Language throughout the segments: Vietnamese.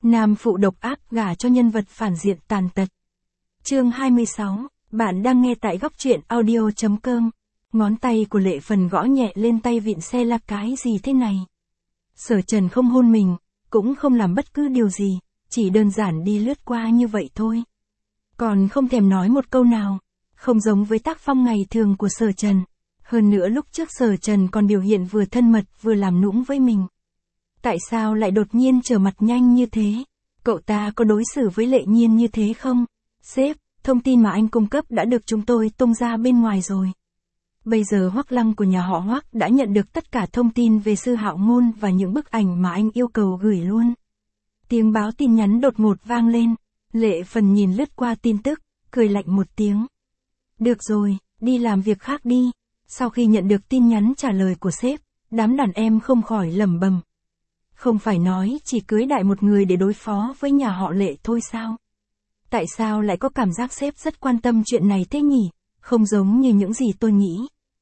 Nam phụ độc ác gả cho nhân vật phản diện tàn tật. Chương 26, bạn đang nghe tại góc truyện audio.com. Ngón tay của Lệ Phần gõ nhẹ lên tay vịn xe là cái gì thế này? Sở Trần không hôn mình, cũng không làm bất cứ điều gì, chỉ đơn giản đi lướt qua như vậy thôi. Còn không thèm nói một câu nào, không giống với tác phong ngày thường của Sở Trần. Hơn nữa lúc trước Sở Trần còn biểu hiện vừa thân mật vừa làm nũng với mình. Tại sao lại đột nhiên trở mặt nhanh như thế? Cậu ta có đối xử với Lệ Nhiên như thế không? Sếp, thông tin mà anh cung cấp đã được chúng tôi tung ra bên ngoài rồi. Bây giờ Hoắc Lăng của nhà họ Hoắc đã nhận được tất cả thông tin về Sư Hạo Ngôn và những bức ảnh mà anh yêu cầu gửi luôn. Tiếng báo tin nhắn đột ngột vang lên. Lệ Phần nhìn lướt qua tin tức, cười lạnh một tiếng. Được rồi, đi làm việc khác đi. Sau khi nhận được tin nhắn trả lời của sếp, đám đàn em không khỏi lẩm bẩm. Không phải nói chỉ cưới đại một người để đối phó với nhà họ Lệ thôi sao? Tại sao lại có cảm giác sếp rất quan tâm chuyện này thế nhỉ? Không giống như những gì tôi nghĩ.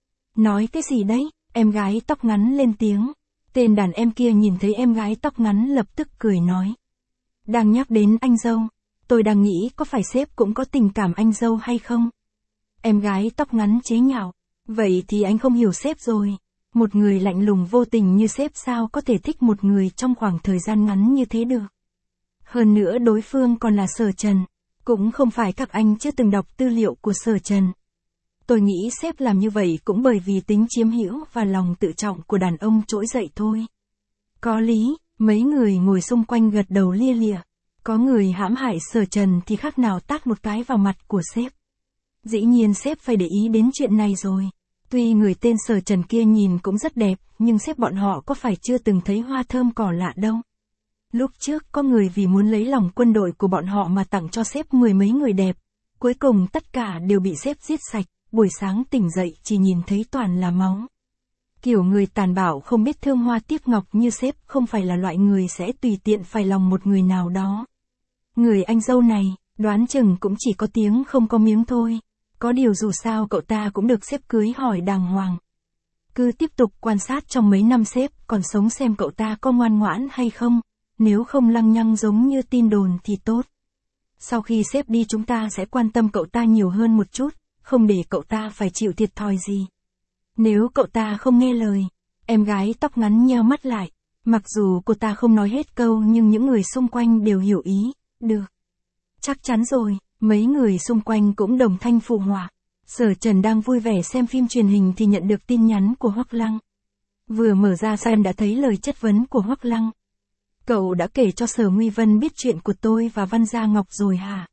Nói cái gì đấy? Em gái tóc ngắn lên tiếng. Tên đàn em kia nhìn thấy em gái tóc ngắn lập tức cười nói. Đang nhắc đến anh dâu. Tôi đang nghĩ có phải sếp cũng có tình cảm anh dâu hay không? Em gái tóc ngắn chế nhạo. Vậy thì anh không hiểu sếp rồi. Một người lạnh lùng vô tình như sếp sao có thể thích một người trong khoảng thời gian ngắn như thế được. Hơn nữa đối phương còn là Sở Trần. Cũng không phải các anh chưa từng đọc tư liệu của Sở Trần. Tôi nghĩ sếp làm như vậy cũng bởi vì tính chiếm hữu và lòng tự trọng của đàn ông trỗi dậy thôi. Có lý, mấy người ngồi xung quanh gật đầu lia lịa. Có người hãm hại Sở Trần thì khác nào tát một cái vào mặt của sếp. Dĩ nhiên sếp phải để ý đến chuyện này rồi. Tuy người tên Sở Trần kia nhìn cũng rất đẹp, nhưng sếp bọn họ có phải chưa từng thấy hoa thơm cỏ lạ đâu. Lúc trước có người vì muốn lấy lòng quân đội của bọn họ mà tặng cho sếp mười mấy người đẹp. Cuối cùng tất cả đều bị sếp giết sạch, buổi sáng tỉnh dậy chỉ nhìn thấy toàn là máu. Kiểu người tàn bạo không biết thương hoa tiếc ngọc như sếp không phải là loại người sẽ tùy tiện phải lòng một người nào đó. Người anh dâu này, đoán chừng cũng chỉ có tiếng không có miếng thôi. Có điều dù sao cậu ta cũng được sếp cưới hỏi đàng hoàng. Cứ tiếp tục quan sát trong mấy năm sếp còn sống xem cậu ta có ngoan ngoãn hay không. Nếu không lăng nhăng giống như tin đồn thì tốt. Sau khi sếp đi chúng ta sẽ quan tâm cậu ta nhiều hơn một chút, không để cậu ta phải chịu thiệt thòi gì. Nếu cậu ta không nghe lời, em gái tóc ngắn nheo mắt lại. Mặc dù cô ta không nói hết câu nhưng những người xung quanh đều hiểu ý. Được. Chắc chắn rồi, mấy người xung quanh cũng đồng thanh phụ họa. Sở Trần đang vui vẻ xem phim truyền hình thì nhận được tin nhắn của Hoắc Lăng. Vừa mở ra xem đã thấy lời chất vấn của Hoắc Lăng. Cậu đã kể cho Sở Nguy Vân biết chuyện của tôi và Văn Gia Ngọc rồi hả?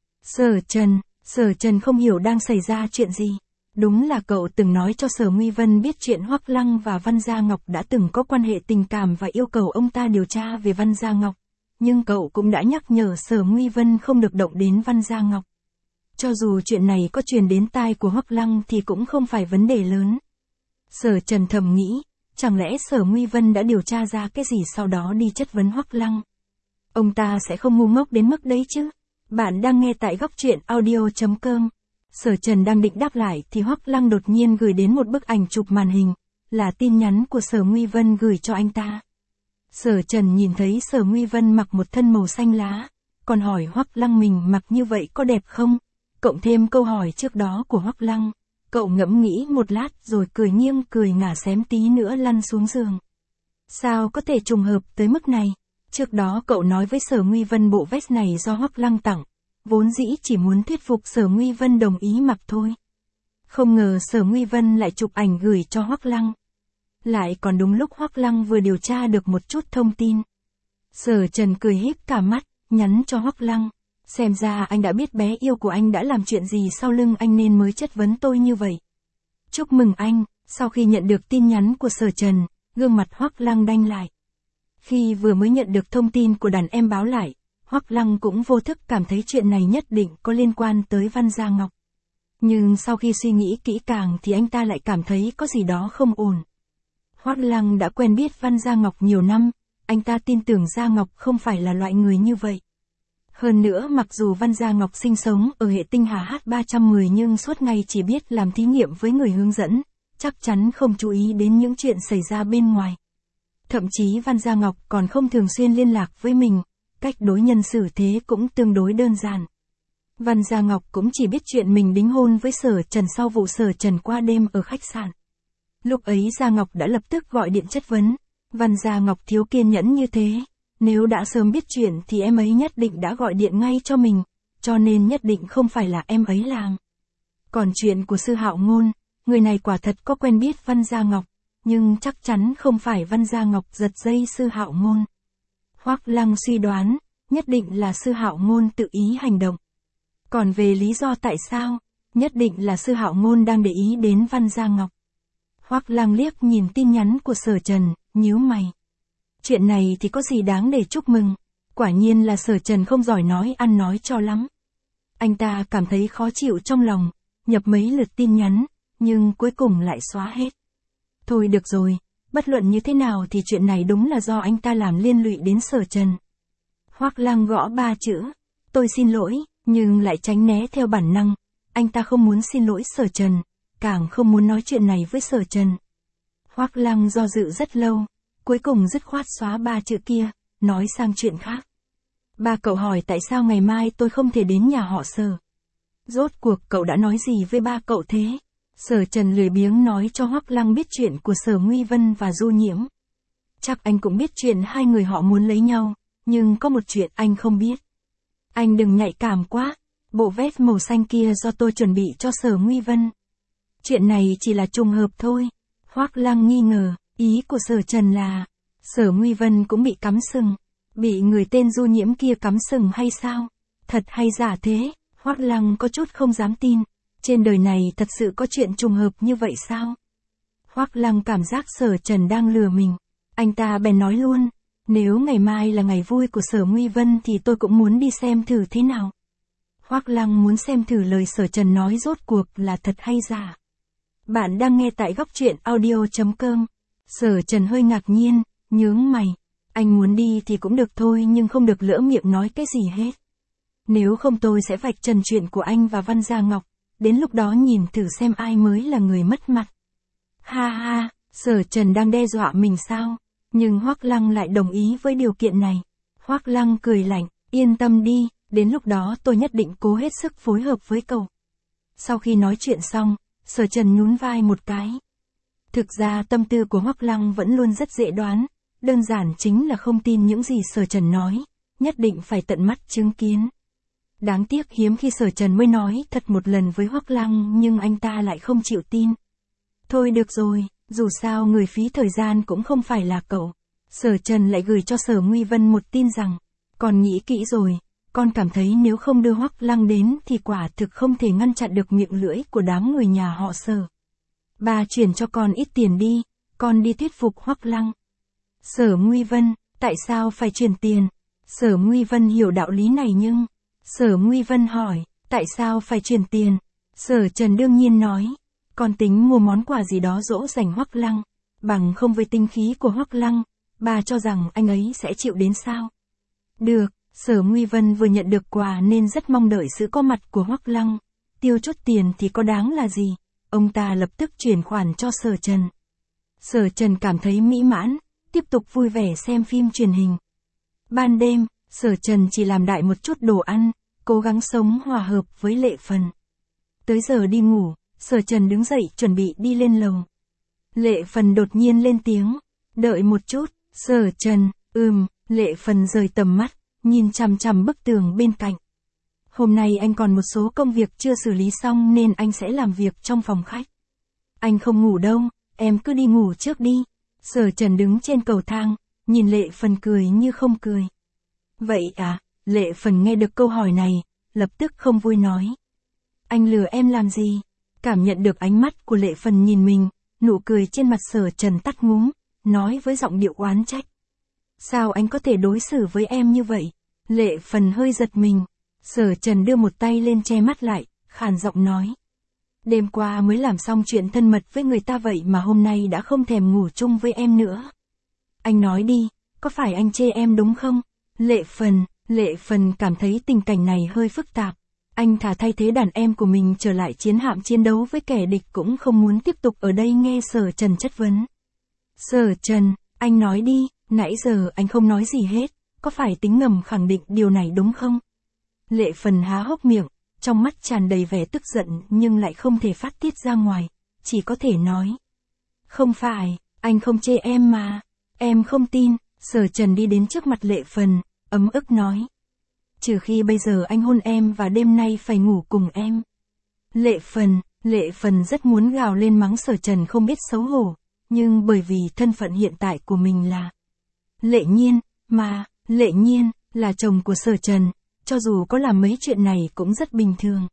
Sở Trần không hiểu đang xảy ra chuyện gì. Đúng là cậu từng nói cho Sở Nguy Vân biết chuyện Hoắc Lăng và Văn Gia Ngọc đã từng có quan hệ tình cảm và yêu cầu ông ta điều tra về Văn Gia Ngọc. Nhưng cậu cũng đã nhắc nhở Sở Nguy Vân không được động đến Văn Gia Ngọc. Cho dù chuyện này có truyền đến tai của Hoắc Lăng thì cũng không phải vấn đề lớn. Sở Trần thầm nghĩ, chẳng lẽ Sở Nguy Vân đã điều tra ra cái gì sau đó đi chất vấn Hoắc Lăng. Ông ta sẽ không ngu ngốc đến mức đấy chứ. Bạn đang nghe tại góc truyện audio.com. Sở Trần đang định đáp lại thì Hoắc Lăng đột nhiên gửi đến một bức ảnh chụp màn hình, là tin nhắn của Sở Nguy Vân gửi cho anh ta. Sở Trần nhìn thấy Sở Nguy Vân mặc một thân màu xanh lá, còn hỏi Hoắc Lăng mình mặc như vậy có đẹp không? Cộng thêm câu hỏi trước đó của Hoắc Lăng, cậu ngẫm nghĩ một lát rồi cười nghiêng cười ngả xém tí nữa lăn xuống giường. Sao có thể trùng hợp tới mức này? Trước đó cậu nói với Sở Nguy Vân bộ vest này do Hoắc Lăng tặng, vốn dĩ chỉ muốn thuyết phục Sở Nguy Vân đồng ý mặc thôi. Không ngờ Sở Nguy Vân lại chụp ảnh gửi cho Hoắc Lăng. Lại còn đúng lúc Hoắc Lăng vừa điều tra được một chút thông tin. Sở Trần cười híp cả mắt, nhắn cho Hoắc Lăng. Xem ra anh đã biết bé yêu của anh đã làm chuyện gì sau lưng anh nên mới chất vấn tôi như vậy. Chúc mừng anh. Sau khi nhận được tin nhắn của Sở Trần, gương mặt Hoắc Lăng đanh lại. Khi vừa mới nhận được thông tin của đàn em báo lại, Hoắc Lăng cũng vô thức cảm thấy chuyện này nhất định có liên quan tới Văn Gia Ngọc. Nhưng sau khi suy nghĩ kỹ càng thì anh ta lại cảm thấy có gì đó không ổn. Hoắc Lăng đã quen biết Văn Gia Ngọc nhiều năm, anh ta tin tưởng Gia Ngọc không phải là loại người như vậy. Hơn nữa mặc dù Văn Gia Ngọc sinh sống ở hệ tinh hà H310 nhưng suốt ngày chỉ biết làm thí nghiệm với người hướng dẫn, chắc chắn không chú ý đến những chuyện xảy ra bên ngoài. Thậm chí Văn Gia Ngọc còn không thường xuyên liên lạc với mình, cách đối nhân xử thế cũng tương đối đơn giản. Văn Gia Ngọc cũng chỉ biết chuyện mình đính hôn với Sở Trần sau vụ Sở Trần qua đêm ở khách sạn. Lúc ấy Gia Ngọc đã lập tức gọi điện chất vấn, Văn Gia Ngọc thiếu kiên nhẫn như thế, nếu đã sớm biết chuyện thì em ấy nhất định đã gọi điện ngay cho mình, cho nên nhất định không phải là em ấy làm. Còn chuyện của Sư Hạo Ngôn, người này quả thật có quen biết Văn Gia Ngọc, nhưng chắc chắn không phải Văn Gia Ngọc giật dây Sư Hạo Ngôn. Hoắc Lăng suy đoán, nhất định là Sư Hạo Ngôn tự ý hành động. Còn về lý do tại sao, nhất định là Sư Hạo Ngôn đang để ý đến Văn Gia Ngọc. Hoắc Lăng liếc nhìn tin nhắn của Sở Trần, nhíu mày. Chuyện này thì có gì đáng để chúc mừng, quả nhiên là Sở Trần không giỏi nói ăn nói cho lắm. Anh ta cảm thấy khó chịu trong lòng, nhập mấy lượt tin nhắn, nhưng cuối cùng lại xóa hết. Thôi được rồi, bất luận như thế nào thì chuyện này đúng là do anh ta làm liên lụy đến Sở Trần. Hoắc Lăng gõ 3 chữ, tôi xin lỗi, nhưng lại tránh né theo bản năng, anh ta không muốn xin lỗi Sở Trần, càng không muốn nói chuyện này với Sở Trần. Hoắc Lăng do dự rất lâu, cuối cùng dứt khoát xóa 3 chữ kia, nói sang chuyện khác. Ba cậu hỏi tại sao ngày mai tôi không thể đến nhà họ Sở. Rốt cuộc cậu đã nói gì với ba cậu thế? Sở Trần lười biếng nói cho Hoắc Lăng biết chuyện của Sở Nguy Vân và Du Nhiễm. Chắc anh cũng biết chuyện hai người họ muốn lấy nhau, nhưng có một chuyện anh không biết. Anh đừng nhạy cảm quá, bộ vest màu xanh kia do tôi chuẩn bị cho Sở Nguy Vân. Chuyện này chỉ là trùng hợp thôi. Hoắc Lăng nghi ngờ, ý của Sở Trần là, Sở Nguy Vân cũng bị cắm sừng, bị người tên Du Nhiễm kia cắm sừng hay sao? Thật hay giả thế? Hoắc Lăng có chút không dám tin, trên đời này thật sự có chuyện trùng hợp như vậy sao? Hoắc Lăng cảm giác Sở Trần đang lừa mình, anh ta bèn nói luôn, nếu ngày mai là ngày vui của Sở Nguy Vân thì tôi cũng muốn đi xem thử thế nào. Hoắc Lăng muốn xem thử lời Sở Trần nói rốt cuộc là thật hay giả. Bạn đang nghe tại góc truyện audio.com. Sở Trần hơi ngạc nhiên, nhướng mày. Anh muốn đi thì cũng được thôi nhưng không được lỡ miệng nói cái gì hết. Nếu không tôi sẽ vạch trần chuyện của anh và Văn Gia Ngọc, đến lúc đó nhìn thử xem ai mới là người mất mặt. Ha ha, Sở Trần đang đe dọa mình sao? Nhưng Hoắc Lăng lại đồng ý với điều kiện này. Hoắc Lăng cười lạnh, yên tâm đi, đến lúc đó tôi nhất định cố hết sức phối hợp với cậu. Sau khi nói chuyện xong, Sở Trần nhún vai một cái. Thực ra tâm tư của Hoắc Lăng vẫn luôn rất dễ đoán, đơn giản chính là không tin những gì Sở Trần nói, nhất định phải tận mắt chứng kiến. Đáng tiếc hiếm khi Sở Trần mới nói thật một lần với Hoắc Lăng nhưng anh ta lại không chịu tin. Thôi được rồi, dù sao người phí thời gian cũng không phải là cậu. Sở Trần lại gửi cho Sở Nguy Vân một tin rằng, con nghĩ kỹ rồi, con cảm thấy nếu không đưa Hoắc Lăng đến thì quả thực không thể ngăn chặn được miệng lưỡi của đám người nhà họ Sở. Bà chuyển cho con ít tiền đi, con đi thuyết phục Hoắc Lăng. Sở Nguy Vân, tại sao phải chuyển tiền? Sở Nguy Vân hiểu đạo lý này nhưng... Sở Nguy Vân hỏi, tại sao phải chuyển tiền? Sở Trần đương nhiên nói, con tính mua món quà gì đó dỗ dành Hoắc Lăng, bằng không với tinh khí của Hoắc Lăng, bà cho rằng anh ấy sẽ chịu đến sao? Được, Sở Nguy Vân vừa nhận được quà nên rất mong đợi sự có mặt của Hoắc Lăng, tiêu chút tiền thì có đáng là gì, ông ta lập tức chuyển khoản cho Sở Trần. Sở Trần cảm thấy mỹ mãn, tiếp tục vui vẻ xem phim truyền hình. Ban đêm, Sở Trần chỉ làm đại một chút đồ ăn, cố gắng sống hòa hợp với Lệ Phần. Tới giờ đi ngủ, Sở Trần đứng dậy chuẩn bị đi lên lầu. Lệ Phần đột nhiên lên tiếng, đợi một chút, Sở Trần, Lệ Phần rời tầm mắt, nhìn chằm chằm bức tường bên cạnh. Hôm nay anh còn một số công việc chưa xử lý xong nên anh sẽ làm việc trong phòng khách. Anh không ngủ đâu, em cứ đi ngủ trước đi. Sở Trần đứng trên cầu thang, nhìn Lệ Phần cười như không cười. Vậy à, Lệ Phần nghe được câu hỏi này, lập tức không vui nói. Anh lừa em làm gì? Cảm nhận được ánh mắt của Lệ Phần nhìn mình, nụ cười trên mặt Sở Trần tắt ngúm, nói với giọng điệu oán trách. Sao anh có thể đối xử với em như vậy? Lệ Phần hơi giật mình. Sở Trần đưa một tay lên che mắt lại, khàn giọng nói. Đêm qua mới làm xong chuyện thân mật với người ta vậy mà hôm nay đã không thèm ngủ chung với em nữa. Anh nói đi, có phải anh chê em đúng không? Lệ Phần cảm thấy tình cảnh này hơi phức tạp. Anh thà thay thế đàn em của mình trở lại chiến hạm chiến đấu với kẻ địch cũng không muốn tiếp tục ở đây nghe Sở Trần chất vấn. Sở Trần, anh nói đi, nãy giờ anh không nói gì hết, có phải tính ngầm khẳng định điều này đúng không? Lệ Phần há hốc miệng, trong mắt tràn đầy vẻ tức giận nhưng lại không thể phát tiết ra ngoài, chỉ có thể nói. Không phải, anh không chê em mà, em không tin. Sở Trần đi đến trước mặt Lệ Phần, ấm ức nói. Trừ khi bây giờ anh hôn em và đêm nay phải ngủ cùng em. Lệ Phần rất muốn gào lên mắng Sở Trần không biết xấu hổ, nhưng bởi vì thân phận hiện tại của mình là Lệ Nhiên, mà, Lệ Nhiên, là chồng của Sở Trần, cho dù có làm mấy chuyện này cũng rất bình thường.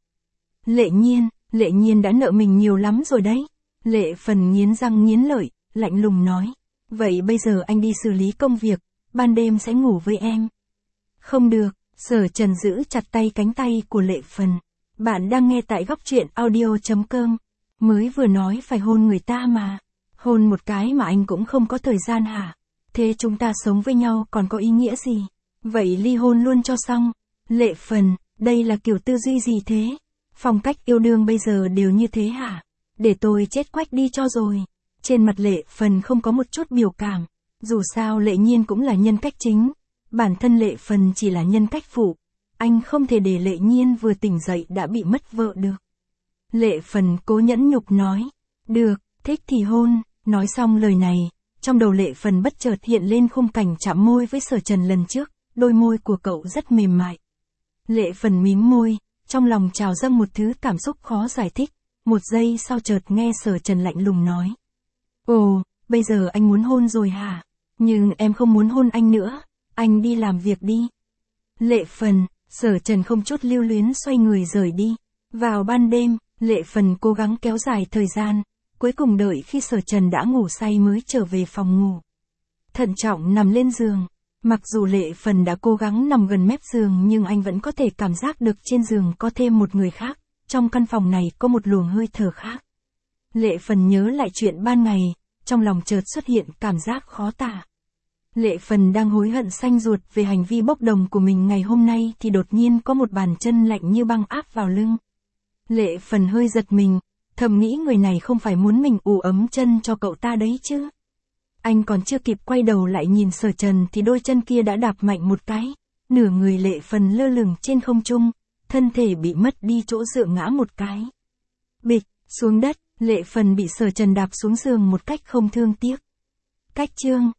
Lệ Nhiên đã nợ mình nhiều lắm rồi đấy. Lệ Phần nghiến răng nghiến lợi, lạnh lùng nói. Vậy bây giờ anh đi xử lý công việc, ban đêm sẽ ngủ với em. Không được, Sở Trần giữ chặt cánh tay của Lệ Phần. Bạn đang nghe tại góc truyện audio.com. Mới vừa nói phải hôn người ta mà. Hôn một cái mà anh cũng không có thời gian hả? Thế chúng ta sống với nhau còn có ý nghĩa gì? Vậy ly hôn luôn cho xong. Lệ Phần, đây là kiểu tư duy gì thế? Phong cách yêu đương bây giờ đều như thế hả? Để tôi chết quách đi cho rồi. Trên mặt Lệ Phần không có một chút biểu cảm. Dù sao Lệ Nhiên cũng là nhân cách chính. Bản thân Lệ Phần chỉ là nhân cách phụ. Anh không thể để Lệ Nhiên vừa tỉnh dậy đã bị mất vợ được. Lệ Phần cố nhẫn nhục nói. Được, thích thì hôn. Nói xong lời này, trong đầu Lệ Phần bất chợt hiện lên khung cảnh chạm môi với Sở Trần lần trước. Đôi môi của cậu rất mềm mại. Lệ Phần mím môi, trong lòng trào dâng một thứ cảm xúc khó giải thích. Một giây sau chợt nghe Sở Trần lạnh lùng nói. Ồ, bây giờ anh muốn hôn rồi hả? Nhưng em không muốn hôn anh nữa. Anh đi làm việc đi. Lệ Phần, Sở Trần không chút lưu luyến xoay người rời đi. Vào ban đêm, Lệ Phần cố gắng kéo dài thời gian. Cuối cùng đợi khi Sở Trần đã ngủ say mới trở về phòng ngủ. Thận trọng nằm lên giường. Mặc dù Lệ Phần đã cố gắng nằm gần mép giường nhưng anh vẫn có thể cảm giác được trên giường có thêm một người khác. Trong căn phòng này có một luồng hơi thở khác. Lệ Phần nhớ lại chuyện ban ngày, trong lòng chợt xuất hiện cảm giác khó tả. Lệ Phần đang hối hận xanh ruột về hành vi bốc đồng của mình ngày hôm nay thì đột nhiên có một bàn chân lạnh như băng áp vào lưng. Lệ Phần hơi giật mình, thầm nghĩ người này không phải muốn mình ù ấm chân cho cậu ta đấy chứ. Anh còn chưa kịp quay đầu lại nhìn Sở Trần thì đôi chân kia đã đạp mạnh một cái. Nửa người Lệ Phần lơ lửng trên không trung, thân thể bị mất đi chỗ dựa ngã một cái. Bịch, xuống đất, Lệ Phần bị Sở Trần đạp xuống giường một cách không thương tiếc. Cách chương